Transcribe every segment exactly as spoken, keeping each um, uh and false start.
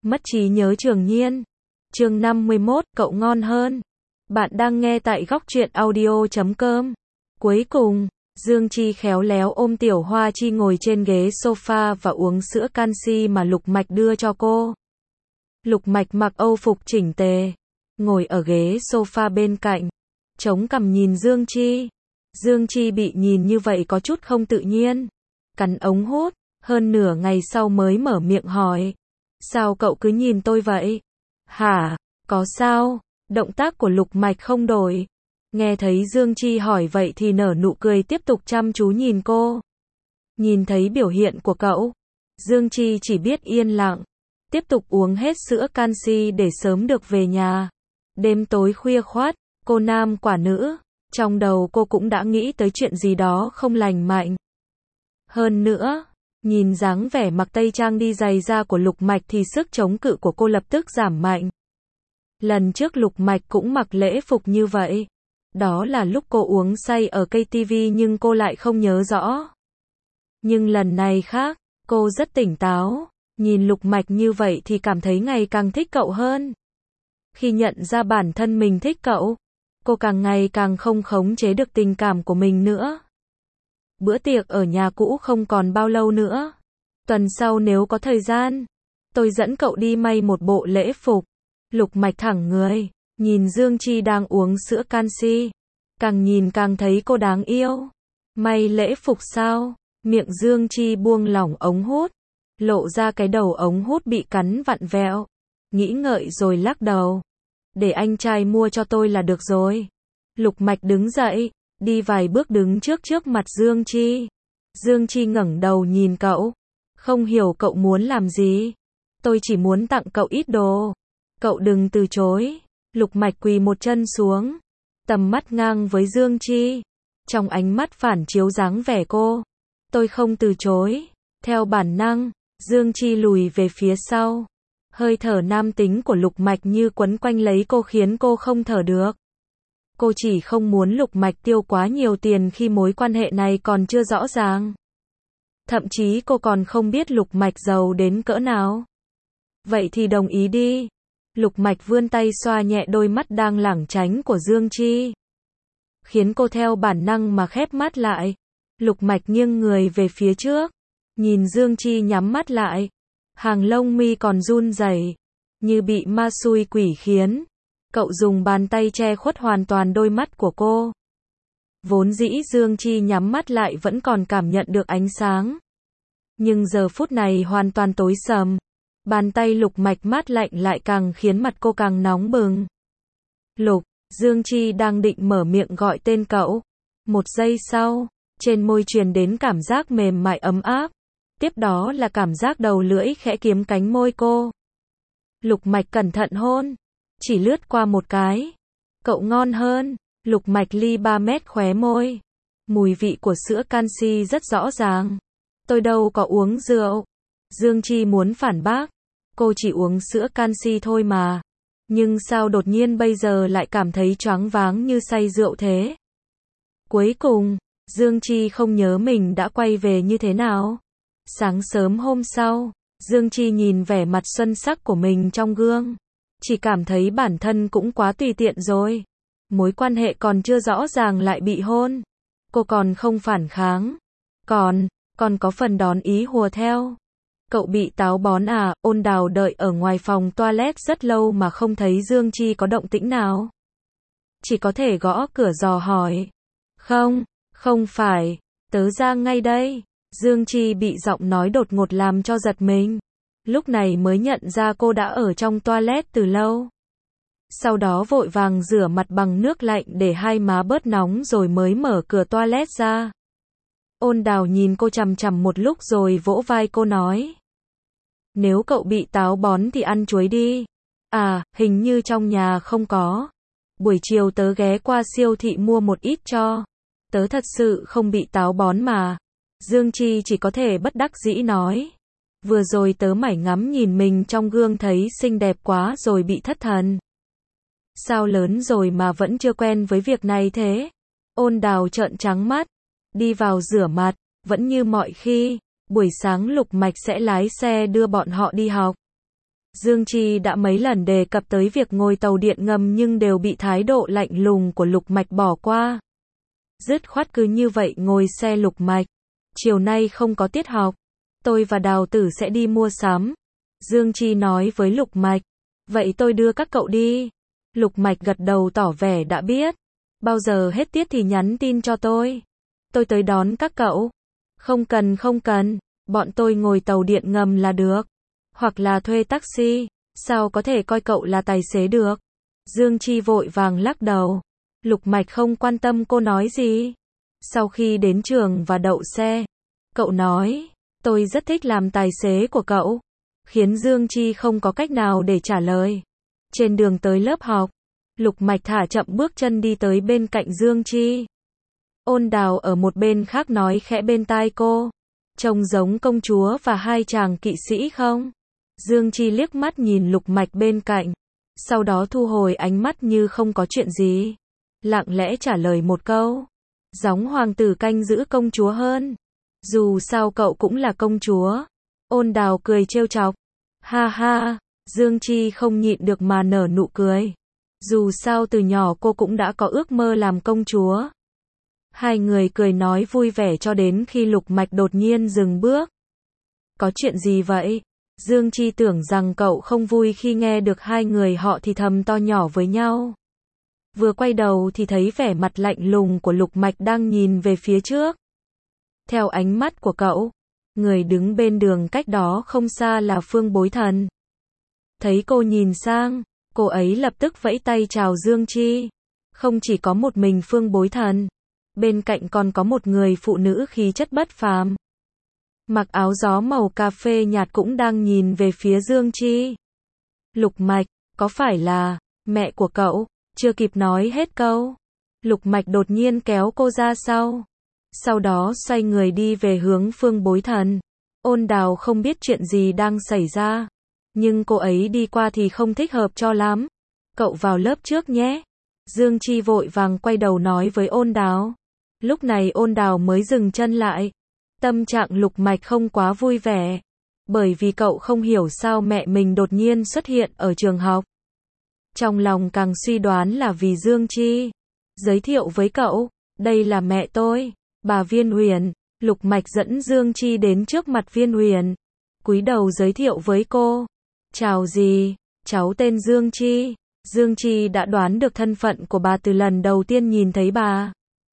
Mất trí nhớ Trường Nhiên. Chương năm mươi mốt, cậu ngon hơn. Bạn đang nghe tại góc truyện audio chấm com. Cuối cùng, Dương Chi khéo léo ôm Tiểu Hoa Chi ngồi trên ghế sofa và uống sữa canxi mà Lục Mạch đưa cho cô. Lục Mạch mặc âu phục chỉnh tề, ngồi ở ghế sofa bên cạnh, chống cằm nhìn Dương Chi. Dương Chi bị nhìn như vậy có chút không tự nhiên, cắn ống hút, hơn nửa ngày sau mới mở miệng hỏi. Sao cậu cứ nhìn tôi vậy? Hả? Có sao? Động tác của Lục Mạch không đổi. Nghe thấy Dương Chi hỏi vậy thì nở nụ cười tiếp tục chăm chú nhìn cô. Nhìn thấy biểu hiện của cậu, Dương Chi chỉ biết yên lặng, tiếp tục uống hết sữa canxi để sớm được về nhà. Đêm tối khuya khoắt, cô nam quả nữ, trong đầu cô cũng đã nghĩ tới chuyện gì đó không lành mạnh. Hơn nữa, nhìn dáng vẻ mặc tây trang đi giày da của Lục Mạch thì sức chống cự của cô lập tức giảm mạnh. Lần trước Lục Mạch cũng mặc lễ phục như vậy. Đó là lúc cô uống say ở ca tê vê nhưng cô lại không nhớ rõ. Nhưng lần này khác, cô rất tỉnh táo, nhìn Lục Mạch như vậy thì cảm thấy ngày càng thích cậu hơn. Khi nhận ra bản thân mình thích cậu, cô càng ngày càng không khống chế được tình cảm của mình nữa. Bữa tiệc ở nhà cũ không còn bao lâu nữa. Tuần sau nếu có thời gian, tôi dẫn cậu đi may một bộ lễ phục. Lục Mạch thẳng người, nhìn Dương Chi đang uống sữa canxi. Càng nhìn càng thấy cô đáng yêu. May lễ phục sao? Miệng Dương Chi buông lỏng ống hút, lộ ra cái đầu ống hút bị cắn vặn vẹo. Nghĩ ngợi rồi lắc đầu. Để anh trai mua cho tôi là được rồi. Lục Mạch đứng dậy, đi vài bước đứng trước trước mặt Dương Chi. Dương Chi ngẩng đầu nhìn cậu. Không hiểu cậu muốn làm gì. Tôi chỉ muốn tặng cậu ít đồ. Cậu đừng từ chối. Lục Mạch quỳ một chân xuống, tầm mắt ngang với Dương Chi. Trong ánh mắt phản chiếu dáng vẻ cô. Tôi không từ chối. Theo bản năng, Dương Chi lùi về phía sau. Hơi thở nam tính của Lục Mạch như quấn quanh lấy cô khiến cô không thở được. Cô chỉ không muốn Lục Mạch tiêu quá nhiều tiền khi mối quan hệ này còn chưa rõ ràng. Thậm chí cô còn không biết Lục Mạch giàu đến cỡ nào. Vậy thì đồng ý đi. Lục Mạch vươn tay xoa nhẹ đôi mắt đang lảng tránh của Dương Chi, khiến cô theo bản năng mà khép mắt lại. Lục Mạch nghiêng người về phía trước, nhìn Dương Chi nhắm mắt lại. Hàng lông mi còn run rẩy, như bị ma xui quỷ khiến. Cậu dùng bàn tay che khuất hoàn toàn đôi mắt của cô. Vốn dĩ Dương Chi nhắm mắt lại vẫn còn cảm nhận được ánh sáng. Nhưng giờ phút này hoàn toàn tối sầm. Bàn tay Lục Mạch mát lạnh lại càng khiến mặt cô càng nóng bừng. Lục, Dương Chi đang định mở miệng gọi tên cậu. Một giây sau, trên môi truyền đến cảm giác mềm mại ấm áp. Tiếp đó là cảm giác đầu lưỡi khẽ kiếm cánh môi cô. Lục Mạch cẩn thận hôn. Chỉ lướt qua một cái. Cậu ngon hơn. Lục Mạch ly ba mét khóe môi. Mùi vị của sữa canxi rất rõ ràng. Tôi đâu có uống rượu. Dương Chi muốn phản bác. Cô chỉ uống sữa canxi thôi mà. Nhưng sao đột nhiên bây giờ lại cảm thấy choáng váng như say rượu thế? Cuối cùng, Dương Chi không nhớ mình đã quay về như thế nào. Sáng sớm hôm sau, Dương Chi nhìn vẻ mặt xuân sắc của mình trong gương. Chỉ cảm thấy bản thân cũng quá tùy tiện rồi. Mối quan hệ còn chưa rõ ràng lại bị hôn. Cô còn không phản kháng. Còn, còn có phần đón ý hùa theo. Cậu bị táo bón à? Ôn Đào đợi ở ngoài phòng toilet rất lâu mà không thấy Dương Chi có động tĩnh nào. Chỉ có thể gõ cửa dò hỏi. Không, không phải, tớ ra ngay đây. Dương Chi bị giọng nói đột ngột làm cho giật mình. Lúc này mới nhận ra cô đã ở trong toilet từ lâu. Sau đó vội vàng rửa mặt bằng nước lạnh để hai má bớt nóng rồi mới mở cửa toilet ra. Ôn Đào nhìn cô chằm chằm một lúc rồi vỗ vai cô nói. Nếu cậu bị táo bón thì ăn chuối đi. À, hình như trong nhà không có. Buổi chiều tớ ghé qua siêu thị mua một ít cho. Tớ thật sự không bị táo bón mà. Dương Chi chỉ có thể bất đắc dĩ nói. Vừa rồi tớ mải ngắm nhìn mình trong gương thấy xinh đẹp quá rồi bị thất thần. Sao lớn rồi mà vẫn chưa quen với việc này thế? Ôn Đào trợn trắng mắt. Đi vào rửa mặt, vẫn như mọi khi. Buổi sáng Lục Mạch sẽ lái xe đưa bọn họ đi học. Dương Chi đã mấy lần đề cập tới việc ngồi tàu điện ngầm nhưng đều bị thái độ lạnh lùng của Lục Mạch bỏ qua. Dứt khoát cứ như vậy ngồi xe Lục Mạch. Chiều nay không có tiết học. Tôi và Đào Tử sẽ đi mua sắm. Dương Chi nói với Lục Mạch. Vậy tôi đưa các cậu đi. Lục Mạch gật đầu tỏ vẻ đã biết. Bao giờ hết tiết thì nhắn tin cho tôi. Tôi tới đón các cậu. Không cần không cần. Bọn tôi ngồi tàu điện ngầm là được. Hoặc là thuê taxi. Sao có thể coi cậu là tài xế được. Dương Chi vội vàng lắc đầu. Lục Mạch không quan tâm cô nói gì. Sau khi đến trường và đậu xe, cậu nói, tôi rất thích làm tài xế của cậu. Khiến Dương Chi không có cách nào để trả lời. Trên đường tới lớp học, Lục Mạch thả chậm bước chân đi tới bên cạnh Dương Chi. Ôn Đào ở một bên khác nói khẽ bên tai cô. Trông giống công chúa và hai chàng kỵ sĩ không? Dương Chi liếc mắt nhìn Lục Mạch bên cạnh. Sau đó thu hồi ánh mắt như không có chuyện gì. Lặng lẽ trả lời một câu. Giống hoàng tử canh giữ công chúa hơn. Dù sao cậu cũng là công chúa. Ôn Đào cười trêu chọc. Ha ha, Dương Chi không nhịn được mà nở nụ cười. Dù sao từ nhỏ cô cũng đã có ước mơ làm công chúa. Hai người cười nói vui vẻ cho đến khi Lục Mạch đột nhiên dừng bước. Có chuyện gì vậy? Dương Chi tưởng rằng cậu không vui khi nghe được hai người họ thì thầm to nhỏ với nhau. Vừa quay đầu thì thấy vẻ mặt lạnh lùng của Lục Mạch đang nhìn về phía trước. Theo ánh mắt của cậu, người đứng bên đường cách đó không xa là Phương Bối Thần. Thấy cô nhìn sang, cô ấy lập tức vẫy tay chào Dương Chi. Không chỉ có một mình Phương Bối Thần, bên cạnh còn có một người phụ nữ khí chất bất phàm. Mặc áo gió màu cà phê nhạt cũng đang nhìn về phía Dương Chi. Lục Mạch, có phải là mẹ của cậu? Chưa kịp nói hết câu, Lục Mạch đột nhiên kéo cô ra sau. Sau đó xoay người đi về hướng Phương Bối Thần. Ôn Đào không biết chuyện gì đang xảy ra, nhưng cô ấy đi qua thì không thích hợp cho lắm. Cậu vào lớp trước nhé. Dương Chi vội vàng quay đầu nói với Ôn Đào. Lúc này Ôn Đào mới dừng chân lại. Tâm trạng Lục Mạch không quá vui vẻ, bởi vì cậu không hiểu sao mẹ mình đột nhiên xuất hiện ở trường học. Trong lòng càng suy đoán là vì Dương Chi. Giới thiệu với cậu, đây là mẹ tôi, bà Viên Huyền. Lục Mạch dẫn Dương Chi đến trước mặt Viên Huyền. Cúi đầu giới thiệu với cô. Chào dì, cháu tên Dương Chi. Dương Chi đã đoán được thân phận của bà từ lần đầu tiên nhìn thấy bà.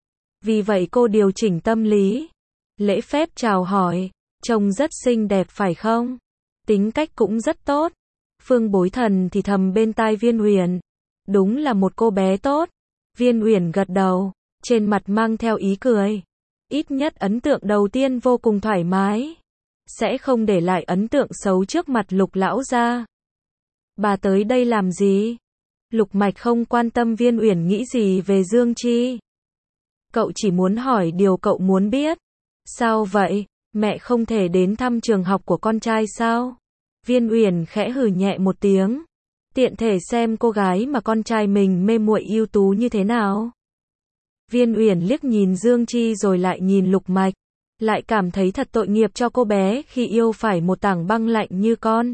Vì vậy cô điều chỉnh tâm lý. Lễ phép chào hỏi, trông rất xinh đẹp phải không? Tính cách cũng rất tốt. Phương Bối Thần thì thầm bên tai Viên Huyền. Đúng là một cô bé tốt. Viên Huyền gật đầu, trên mặt mang theo ý cười. Ít nhất ấn tượng đầu tiên vô cùng thoải mái. Sẽ không để lại ấn tượng xấu trước mặt Lục lão gia. Bà tới đây làm gì? Lục Mạch không quan tâm Viên Huyền nghĩ gì về Dương Chi. Cậu chỉ muốn hỏi điều cậu muốn biết. Sao vậy? Mẹ không thể đến thăm trường học của con trai sao? Viên Uyển khẽ hừ nhẹ một tiếng. Tiện thể xem cô gái mà con trai mình mê muội ưu tú như thế nào. Viên Uyển liếc nhìn Dương Chi rồi lại nhìn Lục Mạch. Lại cảm thấy thật tội nghiệp cho cô bé khi yêu phải một tảng băng lạnh như con.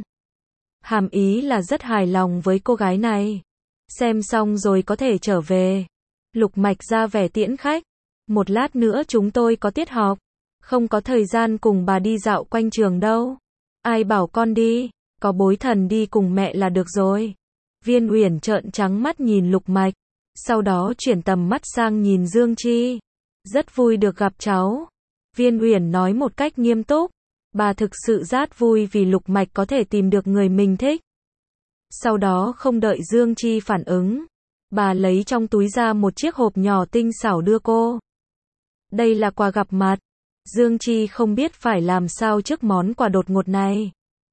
Hàm ý là rất hài lòng với cô gái này. Xem xong rồi có thể trở về. Lục Mạch ra vẻ tiễn khách. Một lát nữa chúng tôi có tiết học. Không có thời gian cùng bà đi dạo quanh trường đâu. Ai bảo con đi, có Bối Thần đi cùng mẹ là được rồi. Viên Uyển trợn trắng mắt nhìn Lục Mạch, sau đó chuyển tầm mắt sang nhìn Dương Chi. Rất vui được gặp cháu. Viên Uyển nói một cách nghiêm túc. Bà thực sự rất vui vì Lục Mạch có thể tìm được người mình thích. Sau đó không đợi Dương Chi phản ứng, bà lấy trong túi ra một chiếc hộp nhỏ tinh xảo đưa cô. Đây là quà gặp mặt. Dương Chi không biết phải làm sao trước món quà đột ngột này.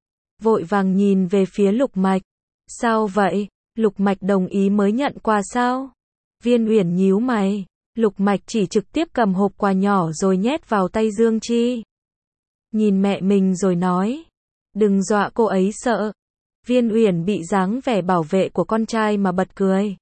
Vội vàng nhìn về phía Lục Mạch. Sao vậy? Lục Mạch đồng ý mới nhận quà sao? Viên Uyển nhíu mày. Lục Mạch chỉ trực tiếp cầm hộp quà nhỏ rồi nhét vào tay Dương Chi. Nhìn mẹ mình rồi nói. Đừng dọa cô ấy sợ. Viên Uyển bị dáng vẻ bảo vệ của con trai mà bật cười.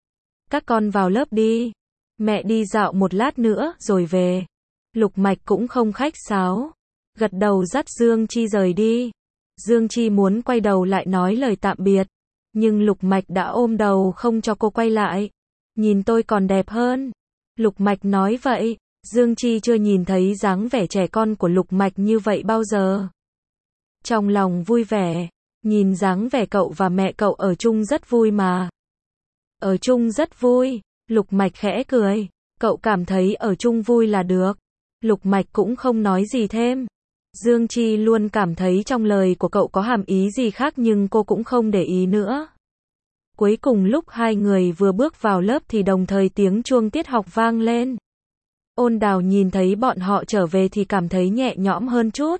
Các con vào lớp đi. Mẹ đi dạo một lát nữa rồi về. Lục Mạch cũng không khách sáo. Gật đầu dắt Dương Chi rời đi. Dương Chi muốn quay đầu lại nói lời tạm biệt, nhưng Lục Mạch đã ôm đầu không cho cô quay lại. Nhìn tôi còn đẹp hơn. Lục Mạch nói vậy. Dương Chi chưa nhìn thấy dáng vẻ trẻ con của Lục Mạch như vậy bao giờ. Trong lòng vui vẻ, nhìn dáng vẻ cậu và mẹ cậu ở chung rất vui mà. Ở chung rất vui, Lục Mạch khẽ cười, cậu cảm thấy ở chung vui là được. Lục Mạch cũng không nói gì thêm. Dương Chi luôn cảm thấy trong lời của cậu có hàm ý gì khác nhưng cô cũng không để ý nữa. Cuối cùng lúc hai người vừa bước vào lớp thì đồng thời tiếng chuông tiết học vang lên. Ôn Đào nhìn thấy bọn họ trở về thì cảm thấy nhẹ nhõm hơn chút.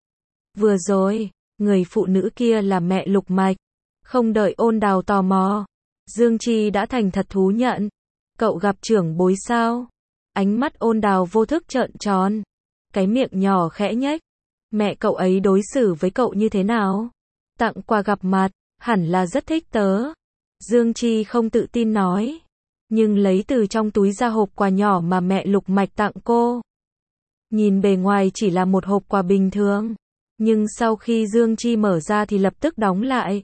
Vừa rồi, người phụ nữ kia là mẹ Lục Mạch. Không đợi Ôn Đào tò mò, Dương Chi đã thành thật thú nhận. Cậu gặp trưởng bối sao? Ánh mắt Ôn Đào vô thức trợn tròn. Cái miệng nhỏ khẽ nhếch. Mẹ cậu ấy đối xử với cậu như thế nào? Tặng quà gặp mặt, hẳn là rất thích tớ. Dương Chi không tự tin nói. Nhưng lấy từ trong túi ra hộp quà nhỏ mà mẹ Lục Mạch tặng cô. Nhìn bề ngoài chỉ là một hộp quà bình thường. Nhưng sau khi Dương Chi mở ra thì lập tức đóng lại.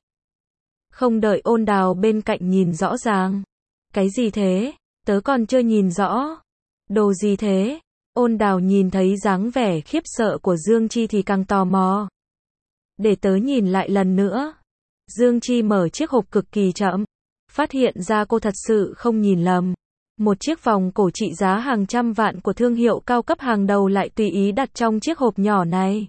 Không đợi Ôn Đào bên cạnh nhìn rõ ràng. Cái gì thế? Tớ còn chưa nhìn rõ. Đồ gì thế? Ôn Đào nhìn thấy dáng vẻ khiếp sợ của Dương Chi thì càng tò mò. Để tớ nhìn lại lần nữa. Dương Chi mở chiếc hộp cực kỳ chậm. Phát hiện ra cô thật sự không nhìn lầm. Một chiếc vòng cổ trị giá hàng trăm vạn của thương hiệu cao cấp hàng đầu lại tùy ý đặt trong chiếc hộp nhỏ này.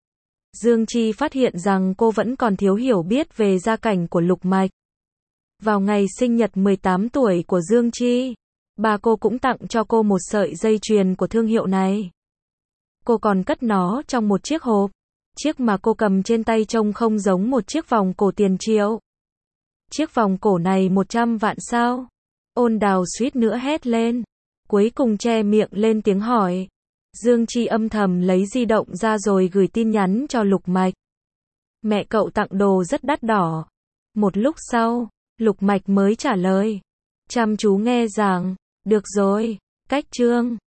Dương Chi phát hiện rằng cô vẫn còn thiếu hiểu biết về gia cảnh của Lục Mạch. Vào ngày sinh nhật mười tám tuổi của Dương Chi, bà cô cũng tặng cho cô một sợi dây chuyền của thương hiệu này. Cô còn cất nó trong một chiếc hộp. Chiếc mà cô cầm trên tay trông không giống một chiếc vòng cổ tiền triệu. Chiếc vòng cổ này một trăm vạn sao? Ôn Đào suýt nữa hét lên. Cuối cùng che miệng lên tiếng hỏi. Dương Chi âm thầm lấy di động ra rồi gửi tin nhắn cho Lục Mạch. Mẹ cậu tặng đồ rất đắt đỏ. Một lúc sau, Lục Mạch mới trả lời. Chăm chú nghe rằng, được rồi, cách chương.